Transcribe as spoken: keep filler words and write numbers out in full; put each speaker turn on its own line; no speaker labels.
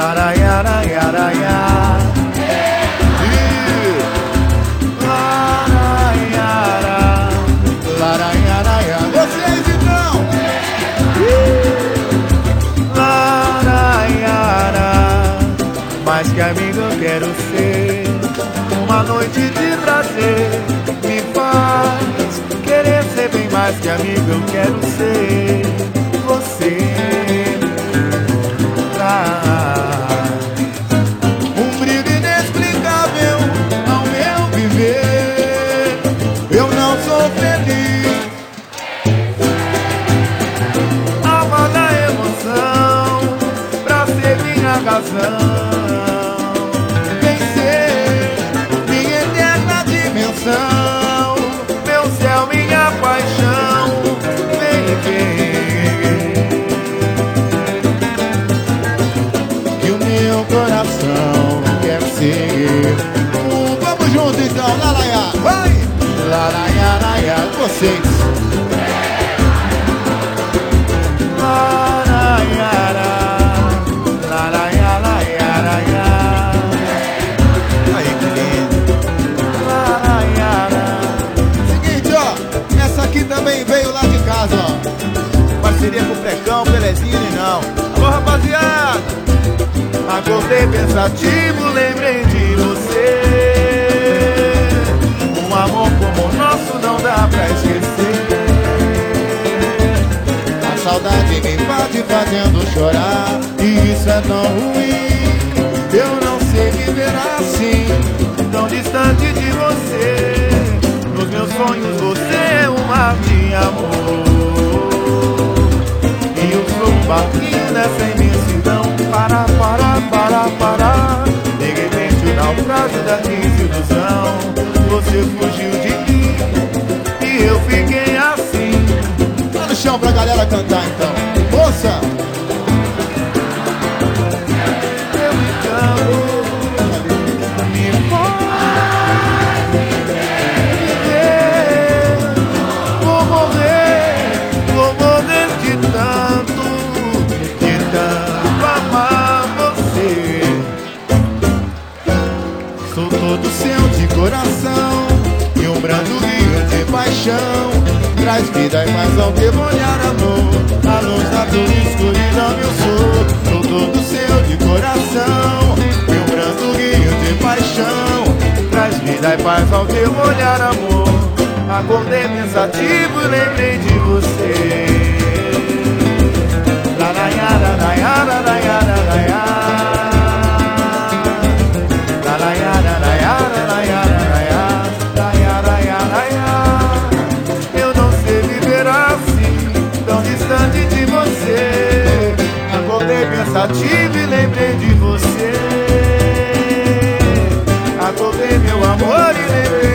laraiaraiaraia. Laraiara, laraiaraia. Vocês então. Laraiara, mais que amigo eu quero ser. Uma noite de prazer me faz querer ser bem mais que amigo eu quero ser. Você traz um brilho inexplicável ao meu viver. Eu não sou feliz. Alma da emoção pra ser minha razão. Vem ser minha eterna dimensão, meu céu, minha paixão. Vem ver que o meu coração quer ser. Uh, vamos juntos então, laraiá, vai! Laraiá, laraiá, vocês. Laraiara, laraiá, laraiá. Aí, que lindo. Laraiara. Seguinte, ó, essa aqui também veio lá de casa, ó. Parceria com o Precão, Belezinho e não. Alô, rapaziada. Acordei pensativo, lembrei de você. Um amor como o nosso não dá pra esquecer. A saudade me invade fazendo chorar, e isso é tão ruim. Eu não sei viver assim, tão distante de você. Nos meus sonhos você é um mar de amor, e eu sou um barquinho nessa imensidão. Para, para, para, para. De repente o naufrágio da desilusão. Você fugiu de mim e eu fiquei assim. Tá no chão pra galera cantar então. Moça! Eu me amo, me faz viver. Vou morrer, vou morrer de tanto, de tanto amar você. Sou todo seu de coração, e um brando rio de paixão traz vida e paz ao teu olhar, amor. A luz da tua escuridão eu sou. Sou todo seu de coração, e um brando rio de paixão traz vida e paz ao teu olhar, amor. Acordei pensativo e lembrei de você. Laraiara, laraiara, laraiara, laraiara. Laraiara, laraiara, laraiara, laraiara, laraiara. Eu não sei viver assim, tão distante de você. Acordei pensativo e lembrei de você. Acordei meu amor e lembrei